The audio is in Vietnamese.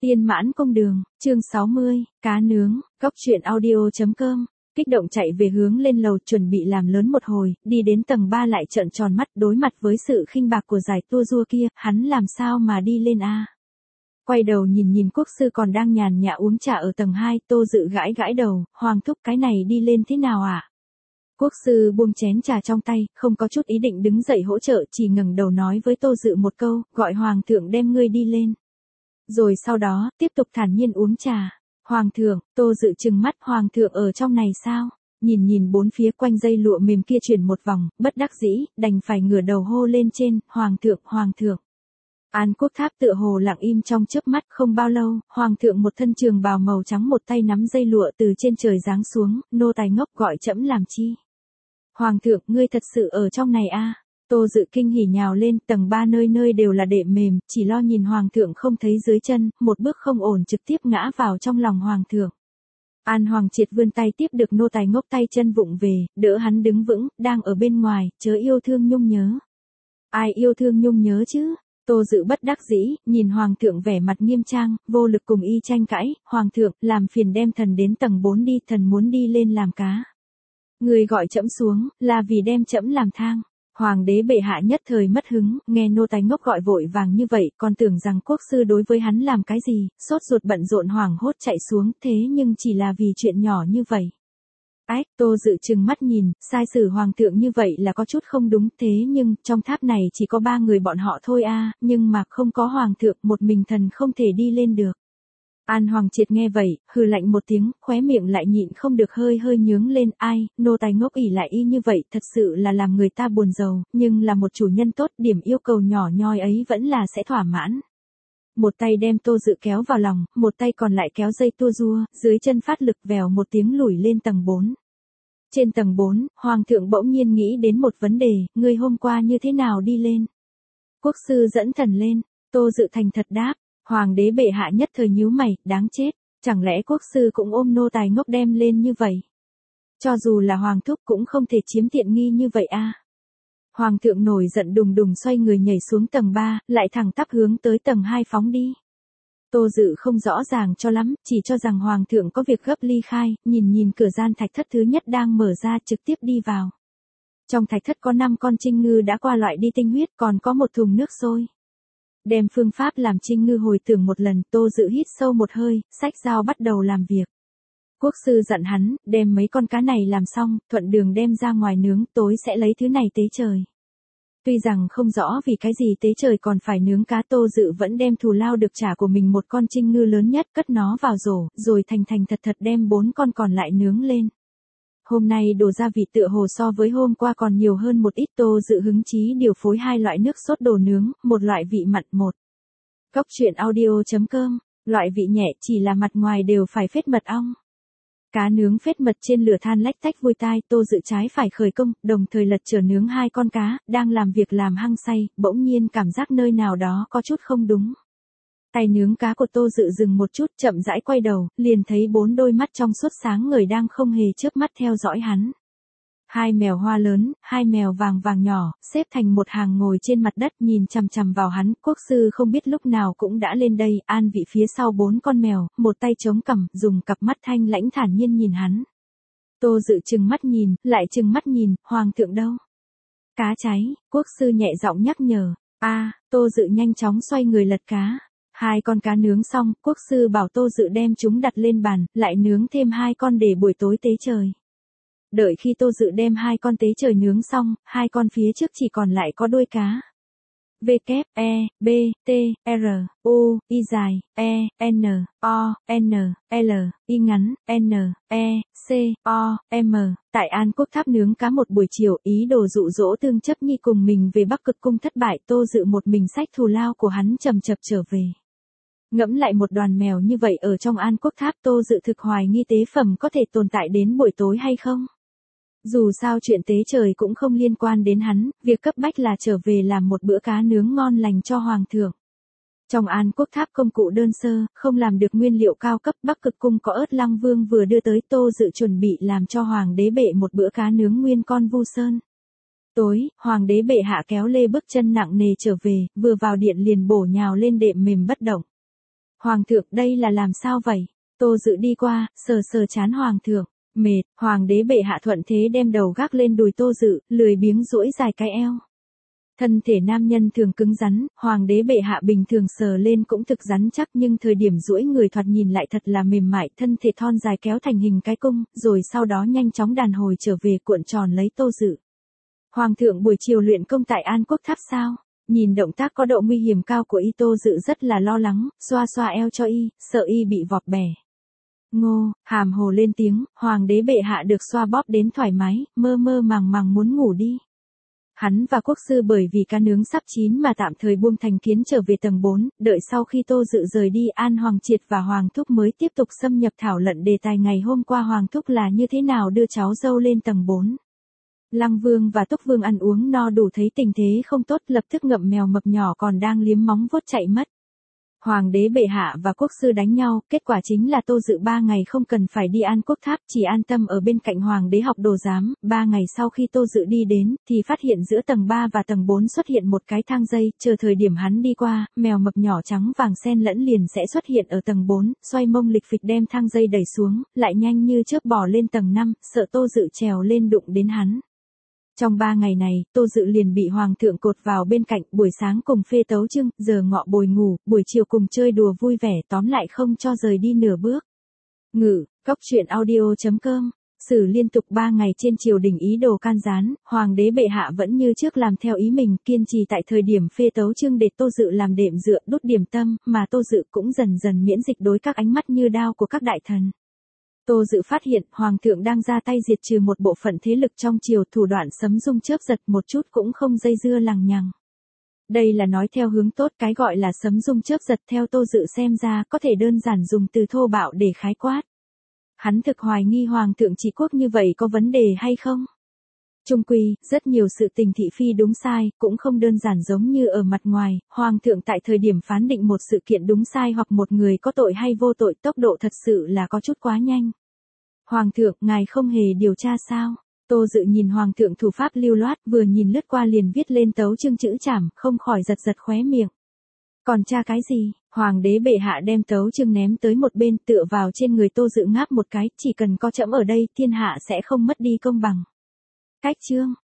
Tiên Mãn Công Đường, chương 60, cá nướng, Cóc Truyện Audio.com. Kích động chạy về hướng lên lầu chuẩn bị làm lớn một hồi, đi đến tầng 3 lại trợn tròn mắt đối mặt với sự khinh bạc của giải tua rua kia, hắn làm sao mà đi lên a? Quay đầu nhìn quốc sư còn đang nhàn nhã uống trà ở tầng 2, Tô Dự gãi gãi đầu, Hoàng thúc cái này đi lên thế nào ạ? Quốc sư buông chén trà trong tay, không có chút ý định đứng dậy hỗ trợ, chỉ ngẩng đầu nói với Tô Dự một câu, gọi Hoàng thượng đem ngươi đi lên. Rồi sau đó, tiếp tục thản nhiên uống trà. Hoàng thượng, Tô Dự trừng mắt, Hoàng thượng ở trong này sao? Nhìn bốn phía quanh dây lụa mềm kia chuyển một vòng, bất đắc dĩ, đành phải ngửa đầu hô lên trên, Hoàng thượng, Hoàng thượng. An Quốc Tháp tựa hồ lặng im trong chớp mắt, không bao lâu, Hoàng thượng một thân trường bào màu trắng một tay nắm dây lụa từ trên trời giáng xuống, nô tài ngốc gọi trẫm làm chi? Hoàng thượng, ngươi thật sự ở trong này a? Tô Dự kinh hỉ nhào lên, tầng 3 nơi nơi đều là đệm mềm, chỉ lo nhìn Hoàng thượng không thấy dưới chân, một bước không ổn trực tiếp ngã vào trong lòng Hoàng thượng. An Hoàng Triệt vươn tay tiếp được nô tài ngốc tay chân vụng về, đỡ hắn đứng vững, đang ở bên ngoài, chớ yêu thương nhung nhớ. Ai yêu thương nhung nhớ chứ? Tô Dự bất đắc dĩ, nhìn Hoàng thượng vẻ mặt nghiêm trang, vô lực cùng y tranh cãi, Hoàng thượng, làm phiền đem thần đến tầng 4 đi, thần muốn đi lên làm cá. Người gọi trẫm xuống, là vì đem trẫm làm thang. Hoàng đế bệ hạ nhất thời mất hứng, nghe nô tài ngốc gọi vội vàng như vậy, còn tưởng rằng quốc sư đối với hắn làm cái gì, sốt ruột bận rộn hoảng hốt chạy xuống, thế nhưng chỉ là vì chuyện nhỏ như vậy. Ách, Tô Dự trừng mắt nhìn, sai sử hoàng thượng như vậy là có chút không đúng, thế nhưng, trong tháp này chỉ có 3 người bọn họ thôi a, nhưng mà không có hoàng thượng, một mình thần không thể đi lên được. An Hoàng Triệt nghe vậy, hừ lạnh một tiếng, khóe miệng lại nhịn không được hơi nhướng lên, ai, nô tài ngốc ỉ lại y như vậy, thật sự là làm người ta buồn rầu, nhưng là một chủ nhân tốt, điểm yêu cầu nhỏ nhoi ấy vẫn là sẽ thỏa mãn. Một tay đem Tô Dự kéo vào lòng, một tay còn lại kéo dây tua rua, dưới chân phát lực vèo một tiếng lùi lên tầng 4. Trên tầng 4, Hoàng thượng bỗng nhiên nghĩ đến một vấn đề, ngươi hôm qua như thế nào đi lên? Quốc sư dẫn thần lên, Tô Dự thành thật đáp. Hoàng đế bệ hạ nhất thời nhíu mày, đáng chết, chẳng lẽ quốc sư cũng ôm nô tài ngốc đem lên như vậy? Cho dù là hoàng thúc cũng không thể chiếm tiện nghi như vậy a. Hoàng thượng nổi giận đùng đùng xoay người nhảy xuống tầng 3, lại thẳng tắp hướng tới tầng 2 phóng đi. Tô Dự không rõ ràng cho lắm, chỉ cho rằng hoàng thượng có việc gấp ly khai, nhìn cửa gian thạch thất thứ nhất đang mở ra trực tiếp đi vào. Trong thạch thất có 5 con trinh ngư đã qua loại đi tinh huyết, còn có một thùng nước sôi. Đem phương pháp làm trinh ngư hồi tưởng một lần, Tô Dự hít sâu một hơi, xách dao bắt đầu làm việc. Quốc sư dặn hắn, đem mấy con cá này làm xong, thuận đường đem ra ngoài nướng, tối sẽ lấy thứ này tế trời. Tuy rằng không rõ vì cái gì tế trời còn phải nướng cá, Tô Dự vẫn đem thù lao được trả của mình một con trinh ngư lớn nhất, cất nó vào rổ, rồi thành thật đem 4 con còn lại nướng lên. Hôm nay đồ gia vị tựa hồ so với hôm qua còn nhiều hơn một ít. Tô Dự hứng chí điều phối 2 loại nước sốt đồ nướng, một loại vị mặn một. Cóc Truyện Audio.com, loại vị nhẹ chỉ là mặt ngoài đều phải phết mật ong. Cá nướng phết mật trên lửa than lách tách vui tai, Tô Dự trái phải khởi công, đồng thời lật chở nướng 2 con cá, đang làm việc làm hăng say, bỗng nhiên cảm giác nơi nào đó có chút không đúng. Tay nướng cá của Tô Dự dừng một chút, chậm rãi quay đầu, liền thấy 4 đôi mắt trong suốt sáng ngời đang không hề chớp mắt theo dõi hắn. 2 mèo hoa lớn, 2 mèo vàng nhỏ, xếp thành một hàng ngồi trên mặt đất nhìn chằm vào hắn, quốc sư không biết lúc nào cũng đã lên đây, an vị phía sau 4 con mèo, một tay chống cằm, dùng cặp mắt thanh lãnh thản nhiên nhìn hắn. Tô Dự trừng mắt nhìn, lại trừng mắt nhìn, hoàng thượng đâu? Cá cháy, quốc sư nhẹ giọng nhắc nhở, Tô Dự nhanh chóng xoay người lật cá. 2 con cá nướng xong, quốc sư bảo Tô Dự đem chúng đặt lên bàn, lại nướng thêm 2 con để buổi tối tế trời. Đợi khi Tô Dự đem 2 con tế trời nướng xong, 2 con phía trước chỉ còn lại có đuôi cá. V, E, B, T, R, U, Y dài, E, N, O, N, L, Y ngắn, N, E, C, O, M. Tại An Quốc Tháp nướng cá một buổi chiều, ý đồ dụ dỗ Tương Chấp Nhi cùng mình về Bắc Cực Cung thất bại, Tô Dự một mình xách thù lao của hắn chậm chập trở về. Ngẫm lại một đoàn mèo như vậy ở trong An Quốc Tháp, Tô Dự thực hoài nghi tế phẩm có thể tồn tại đến buổi tối hay không. Dù sao chuyện tế trời cũng không liên quan đến hắn, việc cấp bách là trở về làm một bữa cá nướng ngon lành cho hoàng thượng. Trong An Quốc Tháp công cụ đơn sơ, không làm được nguyên liệu cao cấp, Bắc Cực Cung có ớt Lăng Vương vừa đưa tới, Tô Dự chuẩn bị làm cho hoàng đế bệ một bữa cá nướng nguyên con vu sơn. Tối, hoàng đế bệ hạ kéo lê bước chân nặng nề trở về, vừa vào điện liền bổ nhào lên đệm mềm bất động. Hoàng thượng đây là làm sao vậy? Tô Dự đi qua, sờ sờ trán hoàng thượng. Mệt, hoàng đế bệ hạ thuận thế đem đầu gác lên đùi Tô Dự, lười biếng duỗi dài cái eo. Thân thể nam nhân thường cứng rắn, hoàng đế bệ hạ bình thường sờ lên cũng thực rắn chắc nhưng thời điểm duỗi người thoạt nhìn lại thật là mềm mại, thân thể thon dài kéo thành hình cái cung, rồi sau đó nhanh chóng đàn hồi trở về cuộn tròn lấy Tô Dự. Hoàng thượng buổi chiều luyện công tại An Quốc Tháp sao? Nhìn động tác có độ nguy hiểm cao của y, Tô Dự rất là lo lắng, xoa xoa eo cho y, sợ y bị vọt bẻ. Ngô, hàm hồ lên tiếng, hoàng đế bệ hạ được xoa bóp đến thoải mái, mơ mơ màng màng muốn ngủ đi. Hắn và quốc sư bởi vì cá nướng sắp chín mà tạm thời buông thành kiến trở về tầng 4, đợi sau khi Tô Dự rời đi An Hoàng Triệt và Hoàng Thúc mới tiếp tục xâm nhập thảo luận đề tài ngày hôm qua Hoàng Thúc là như thế nào đưa cháu dâu lên tầng 4. Lăng Vương và Túc Vương ăn uống no đủ thấy tình thế không tốt lập tức ngậm mèo mập nhỏ còn đang liếm móng vuốt chạy mất. Hoàng đế bệ hạ và quốc sư đánh nhau, kết quả chính là Tô Dự 3 ngày không cần phải đi An Quốc Tháp, chỉ an tâm ở bên cạnh hoàng đế học đồ giám. 3 ngày sau khi Tô Dự đi đến, thì phát hiện giữa tầng 3 và tầng 4 xuất hiện một cái thang dây, chờ thời điểm hắn đi qua, mèo mập nhỏ trắng vàng xen lẫn liền sẽ xuất hiện ở tầng 4, xoay mông lịch phịch đem thang dây đẩy xuống, lại nhanh như chớp bò lên tầng 5, sợ Tô Dự trèo lên đụng đến hắn. Trong 3 ngày này, Tô Dự liền bị hoàng thượng cột vào bên cạnh, buổi sáng cùng phê tấu chương, giờ ngọ bồi ngủ, buổi chiều cùng chơi đùa vui vẻ, tóm lại không cho rời đi nửa bước. Ngự, cóc truyện audio.com. Xử liên tục 3 ngày trên triều đình ý đồ can gián, hoàng đế bệ hạ vẫn như trước làm theo ý mình, kiên trì tại thời điểm phê tấu chương để Tô Dự làm đệm dựa đốt điểm tâm, mà Tô Dự cũng dần dần miễn dịch đối các ánh mắt như đao của các đại thần. Tô Dự phát hiện hoàng thượng đang ra tay diệt trừ một bộ phận thế lực trong triều, thủ đoạn sấm rung chớp giật một chút cũng không dây dưa lằng nhằng. Đây là nói theo hướng tốt, cái gọi là sấm rung chớp giật theo Tô Dự xem ra có thể đơn giản dùng từ thô bạo để khái quát. Hắn thực hoài nghi hoàng thượng trị quốc như vậy có vấn đề hay không? Chung quy, rất nhiều sự tình thị phi đúng sai, cũng không đơn giản giống như ở mặt ngoài, hoàng thượng tại thời điểm phán định một sự kiện đúng sai hoặc một người có tội hay vô tội, tốc độ thật sự là có chút quá nhanh. Hoàng thượng, ngài không hề điều tra sao? Tô Dự nhìn hoàng thượng thủ pháp lưu loát, vừa nhìn lướt qua liền viết lên tấu chương chữ chảm, không khỏi giật giật khóe miệng. Còn tra cái gì? Hoàng đế bệ hạ đem tấu chương ném tới một bên, tựa vào trên người Tô Dự ngáp một cái, chỉ cần có trẫm ở đây, thiên hạ sẽ không mất đi công bằng. Cách chương